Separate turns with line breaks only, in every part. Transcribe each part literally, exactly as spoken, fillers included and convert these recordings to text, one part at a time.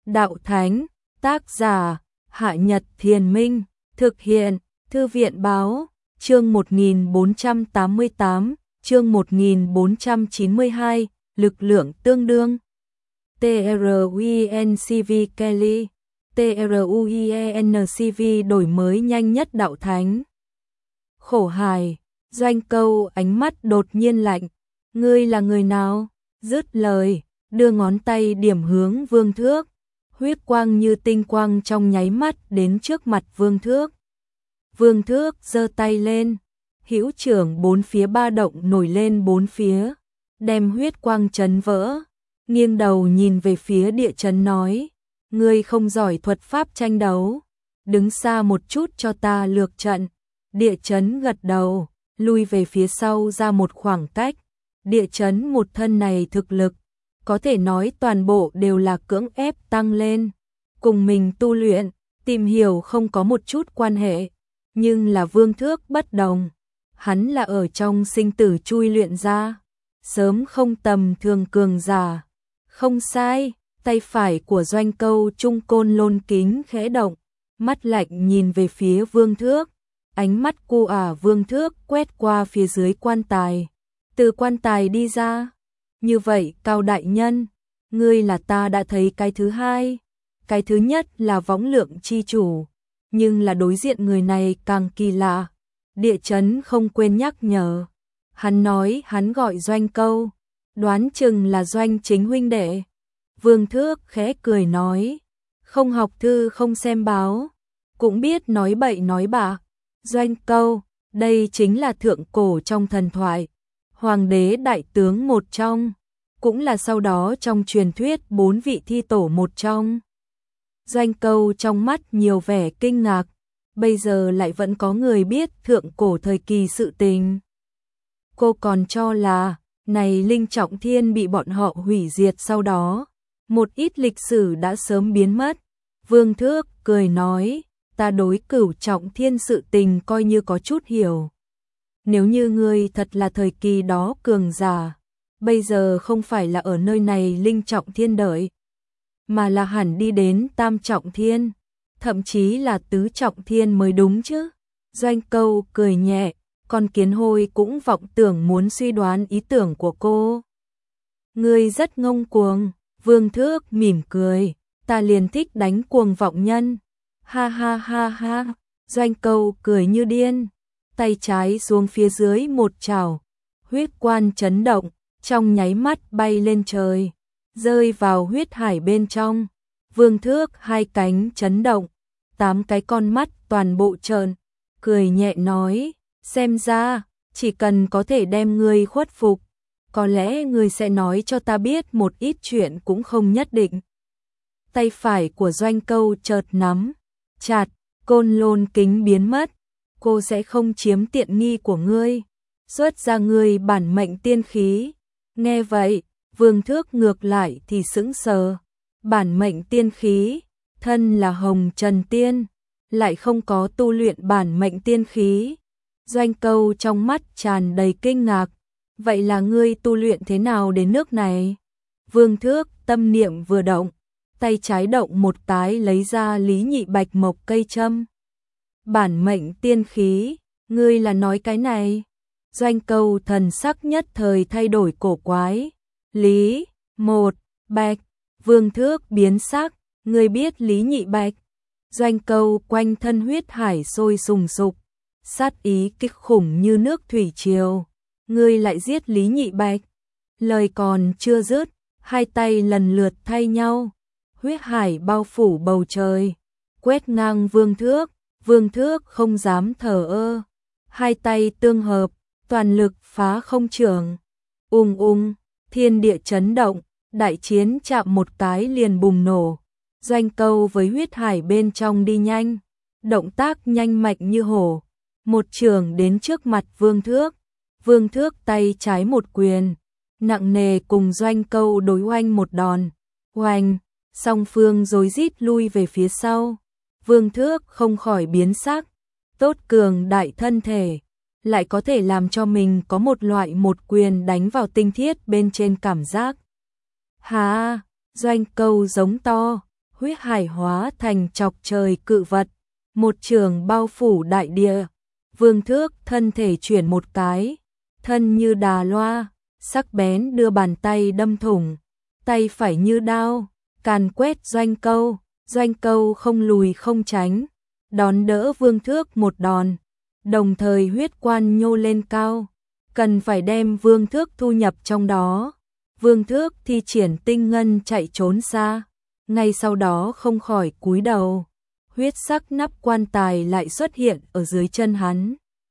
đạo thánh, tác giả, Hạ Nhật Thiền Minh, thực hiện, Thư viện Báo, chương một nghìn bốn trăm tám mươi tám, chương một nghìn bốn trăm chín mươi hai, lực lượng tương đương. TRUENCV Kelly, TRUENCV đổi mới nhanh nhất đạo thánh. Khổ hài, Doanh Câu ánh mắt đột nhiên lạnh, ngươi là người nào? Dứt lời, đưa ngón tay điểm hướng Vương Thước, huyết quang như tinh quang trong nháy mắt đến trước mặt Vương Thước. Vương Thước giơ tay lên, hữu trưởng bốn phía ba động nổi lên bốn phía, đem huyết quang chấn vỡ, nghiêng đầu nhìn về phía địa chấn nói, ngươi không giỏi thuật pháp tranh đấu, đứng xa một chút cho ta lược trận. Địa chấn gật đầu, lui về phía sau ra một khoảng cách. Địa chấn một thân này thực lực, có thể nói toàn bộ đều là cưỡng ép tăng lên, cùng mình tu luyện, tìm hiểu không có một chút quan hệ, nhưng là Vương Thước bất đồng, hắn là ở trong sinh tử chui luyện ra, sớm không tầm thường cường giả. Không sai, tay phải của Doanh Câu trung côn lôn kính khẽ động, mắt lạnh nhìn về phía Vương Thước, ánh mắt cô ả Vương Thước quét qua phía dưới quan tài, từ quan tài đi ra. Như vậy Cao đại nhân, ngươi là ta đã thấy cái thứ hai, cái thứ nhất là võng lượng chi chủ, nhưng là đối diện người này càng kỳ lạ. Địa chấn không quên nhắc nhở, hắn nói hắn gọi Doanh Câu, đoán chừng là Doanh chính huynh đệ. Vương Thước khẽ cười nói, không học thư không xem báo, cũng biết nói bậy nói bạ. Doanh Câu, đây chính là thượng cổ trong thần thoại, hoàng đế đại tướng một trong, cũng là sau đó trong truyền thuyết bốn vị thi tổ một trong. Doanh Câu trong mắt nhiều vẻ kinh ngạc, bây giờ lại vẫn có người biết thượng cổ thời kỳ sự tình. Cô còn cho là, này Linh Trọng Thiên bị bọn họ hủy diệt sau đó, một ít lịch sử đã sớm biến mất. Vương Thước cười nói, ta đối Cửu Trọng Thiên sự tình coi như có chút hiểu. Nếu như ngươi thật là thời kỳ đó cường giả, bây giờ không phải là ở nơi này Linh Trọng Thiên đợi, mà là hẳn đi đến Tam Trọng Thiên, thậm chí là Tứ Trọng Thiên mới đúng chứ. Doanh Câu cười nhẹ, con kiến hôi cũng vọng tưởng muốn suy đoán ý tưởng của cô. Ngươi rất ngông cuồng. Vương Thước mỉm cười, ta liền thích đánh cuồng vọng nhân. Ha ha ha ha, Doanh Câu cười như điên, tay trái xuống phía dưới một chảo, huyết quan chấn động, trong nháy mắt bay lên trời, rơi vào huyết hải bên trong. Vương Thước hai cánh chấn động, tám cái con mắt toàn bộ trợn, cười nhẹ nói, xem ra, chỉ cần có thể đem ngươi khuất phục, có lẽ ngươi sẽ nói cho ta biết một ít chuyện cũng không nhất định. Tay phải của Doanh Câu chợt nắm chặt, côn lôn kính biến mất, cô sẽ không chiếm tiện nghi của ngươi, xuất ra ngươi bản mệnh tiên khí. Nghe vậy, Vương Thước ngược lại thì sững sờ, bản mệnh tiên khí, thân là Hồng Trần Tiên, lại không có tu luyện bản mệnh tiên khí. Doanh Câu trong mắt tràn đầy kinh ngạc, vậy là ngươi tu luyện thế nào đến nước này? Vương Thước tâm niệm vừa động, tay trái động một cái lấy ra Lý Nhị Bạch Mộc cây châm. Bản mệnh tiên khí, ngươi là nói cái này? Doanh Câu thần sắc nhất thời thay đổi cổ quái. Lý, một, Bạch, Vương Thước biến sắc, ngươi biết Lý Nhị Bạch? Doanh Câu quanh thân huyết hải sôi sùng sục, sát ý kích khủng như nước thủy triều. Ngươi lại giết Lý Nhị Bạch. Lời còn chưa dứt, hai tay lần lượt thay nhau, huyết hải bao phủ bầu trời, quét ngang Vương Thước. Vương Thước không dám thờ ơ, hai tay tương hợp, toàn lực phá không trường. Ung ung, thiên địa chấn động, đại chiến chạm một cái liền bùng nổ. Doanh Câu với huyết hải bên trong đi nhanh, động tác nhanh mạnh như hổ, một trường đến trước mặt Vương Thước. Vương Thước tay trái một quyền, nặng nề cùng Doanh Câu đối oanh một đòn. Oanh, song phương rối rít lui về phía sau. Vương Thước không khỏi biến sắc, tốt cường đại thân thể, lại có thể làm cho mình có một loại một quyền đánh vào tinh thiết bên trên cảm giác. Hà, Doanh Câu giống to, huyết hải hóa thành chọc trời cự vật, một trường bao phủ đại địa. Vương Thước thân thể chuyển một cái, thân như đà loa, sắc bén đưa bàn tay đâm thủng, tay phải như đao, càn quét Doanh Câu. Doanh Câu không lùi không tránh, đón đỡ Vương Thước một đòn, đồng thời huyết quan nhô lên cao, cần phải đem Vương Thước thu nhập trong đó. Vương Thước thi triển tinh ngân chạy trốn xa, ngay sau đó không khỏi cúi đầu, huyết sắc nắp quan tài lại xuất hiện ở dưới chân hắn.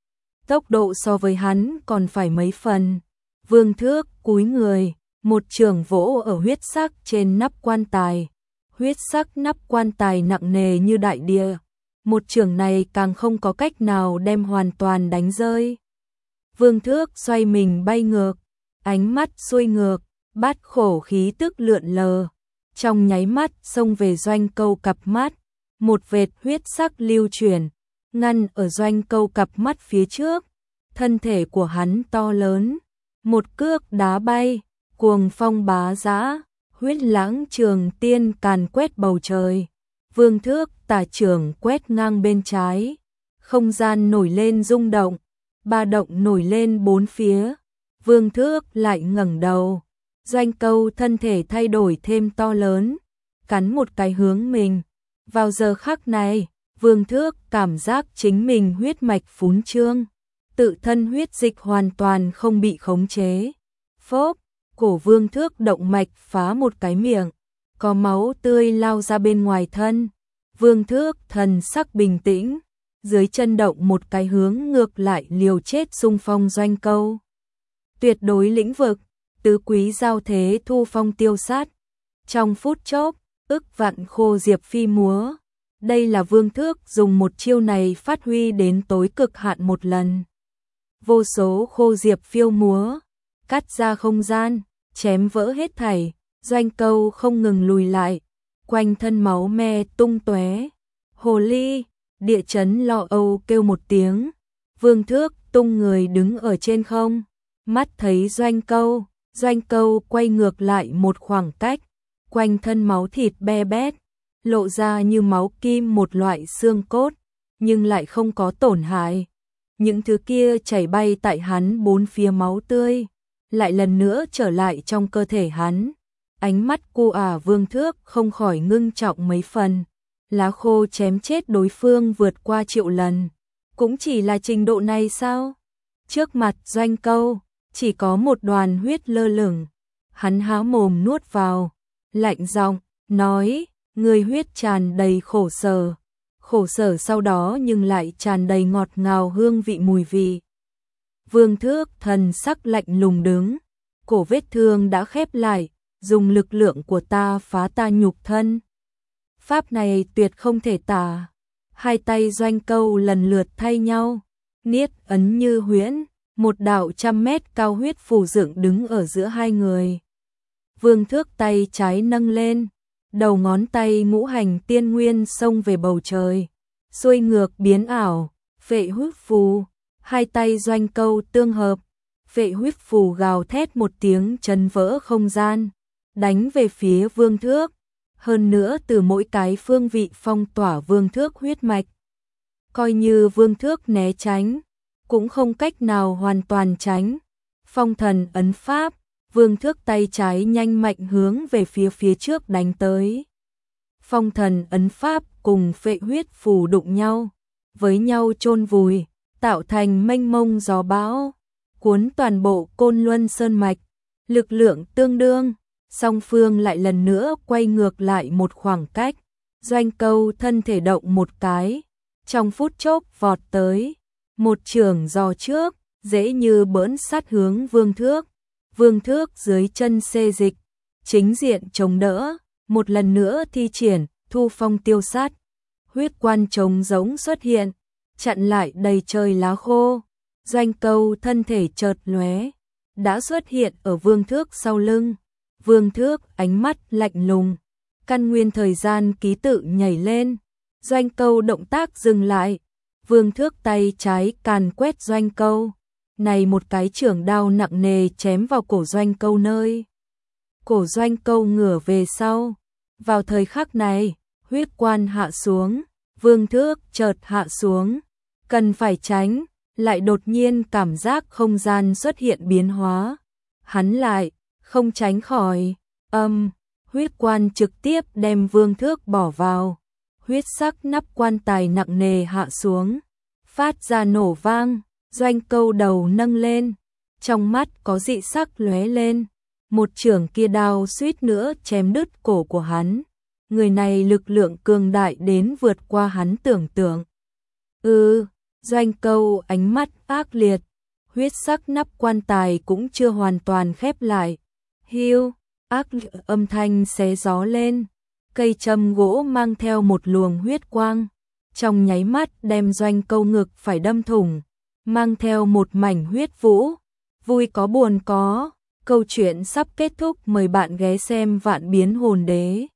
Tốc độ so với hắn còn phải mấy phần. Vương Thước cúi người, một chưởng vỗ ở huyết sắc trên nắp quan tài. Huyết sắc nắp quan tài nặng nề như đại địa, một chưởng này càng không có cách nào đem hoàn toàn đánh rơi. Vương Thước xoay mình bay ngược, ánh mắt xuôi ngược, bát khổ khí tức lượn lờ, trong nháy mắt xông về Doanh Câu cặp mắt, một vệt huyết sắc lưu chuyển, ngăn ở Doanh Câu cặp mắt phía trước. Thân thể của hắn to lớn, một cước đá bay, cuồng phong bá dã, huyết lãng trường tiên càn quét bầu trời. Vương Thước tả trường quét ngang bên trái, không gian nổi lên rung động, ba động nổi lên bốn phía. Vương Thước lại ngẩng đầu, Doanh Câu thân thể thay đổi thêm to lớn, cắn một cái hướng mình. Vào giờ khắc này, Vương Thước cảm giác chính mình huyết mạch phún trương, tự thân huyết dịch hoàn toàn không bị khống chế. Phốp, cổ Vương Thước động mạch phá một cái miệng, có máu tươi lao ra bên ngoài thân. Vương Thước thần sắc bình tĩnh, dưới chân động một cái hướng ngược lại liều chết xung phong Doanh Câu. Tuyệt đối lĩnh vực, tứ quý giao thế thu phong tiêu sát. Trong phút chốc, ức vạn khô diệp phi múa. Đây là Vương Thước dùng một chiêu này phát huy đến tối cực hạn một lần. Vô số khô diệp phiêu múa, cắt ra không gian, chém vỡ hết thảy. Doanh Câu không ngừng lùi lại, quanh thân máu me tung tóe. Hồ ly, địa chấn lo âu kêu một tiếng. Vương Thước tung người đứng ở trên không, mắt thấy Doanh Câu. Doanh Câu quay ngược lại một khoảng cách, quanh thân máu thịt be bét, lộ ra như máu kim một loại xương cốt, nhưng lại không có tổn hại. Những thứ kia chảy bay tại hắn bốn phía máu tươi, lại lần nữa trở lại trong cơ thể hắn. Ánh mắt cu ả Vương Thước không khỏi ngưng trọng mấy phần. Lá khô chém chết đối phương vượt qua triệu lần, cũng chỉ là trình độ này sao? Trước mặt Doanh Câu, chỉ có một đoàn huyết lơ lửng. Hắn há mồm nuốt vào, lạnh giọng nói, người huyết tràn đầy khổ sở. Khổ sở sau đó nhưng lại tràn đầy ngọt ngào hương vị mùi vị. Vương Thước thần sắc lạnh lùng đứng, cổ vết thương đã khép lại, dùng lực lượng của ta phá ta nhục thân. Pháp này tuyệt không thể tả. Hai tay Doanh Câu lần lượt thay nhau, niết ấn như huyễn, một đạo trăm mét cao huyết phù dựng đứng ở giữa hai người. Vương Thước tay trái nâng lên, đầu ngón tay ngũ hành tiên nguyên xông về bầu trời, xuôi ngược biến ảo, phệ huyết phù. Hai tay Doanh Câu tương hợp, phệ huyết phù gào thét một tiếng chấn vỡ không gian, đánh về phía Vương Thước. Hơn nữa từ mỗi cái phương vị phong tỏa Vương Thước huyết mạch. Coi như Vương Thước né tránh, cũng không cách nào hoàn toàn tránh. Phong thần ấn pháp, Vương Thước tay trái nhanh mạnh hướng về phía phía trước đánh tới. Phong thần ấn pháp cùng phệ huyết phù đụng nhau, với nhau chôn vùi, tạo thành mênh mông gió bão, cuốn toàn bộ Côn Luân Sơn mạch. Lực lượng tương đương, song phương lại lần nữa quay ngược lại một khoảng cách. Doanh Câu thân thể động một cái, trong phút chốc vọt tới, một chưởng giò trước, dễ như bỡn sát hướng Vương Thước. Vương Thước dưới chân xê dịch, chính diện chống đỡ, một lần nữa thi triển thu phong tiêu sát. Huyết quan trống giống xuất hiện, chặn lại đầy trời lá khô. Doanh Câu thân thể chợt lóe, đã xuất hiện ở Vương Thước sau lưng. Vương Thước ánh mắt lạnh lùng, căn nguyên thời gian ký tự nhảy lên. Doanh Câu động tác dừng lại, Vương Thước tay trái càn quét Doanh Câu. Này một cái chưởng đao nặng nề chém vào cổ Doanh Câu nơi. Cổ Doanh Câu ngửa về sau, Vào thời khắc này, huyết quan hạ xuống, Vương Thước chợt hạ xuống, cần phải tránh, lại đột nhiên cảm giác không gian xuất hiện biến hóa. Hắn lại, không tránh khỏi, âm, huyết quan trực tiếp đem Vương Thước bỏ vào. Huyết sắc nắp quan tài nặng nề hạ xuống, phát ra nổ vang, Doanh Câu đầu nâng lên, trong mắt có dị sắc lóe lên, một chưởng kia đao suýt nữa chém đứt cổ của hắn. Người này lực lượng cường đại đến vượt qua hắn tưởng tượng. Ừ, Doanh Câu ánh mắt ác liệt, huyết sắc nắp quan tài cũng chưa hoàn toàn khép lại. Hiu, ác liệt âm thanh xé gió lên, cây châm gỗ mang theo một luồng huyết quang, trong nháy mắt đem Doanh Câu ngực phải đâm thủng, mang theo một mảnh huyết vũ. Vui có buồn có, câu chuyện sắp kết thúc, mời bạn ghé xem Vạn Biến Hồn Đế.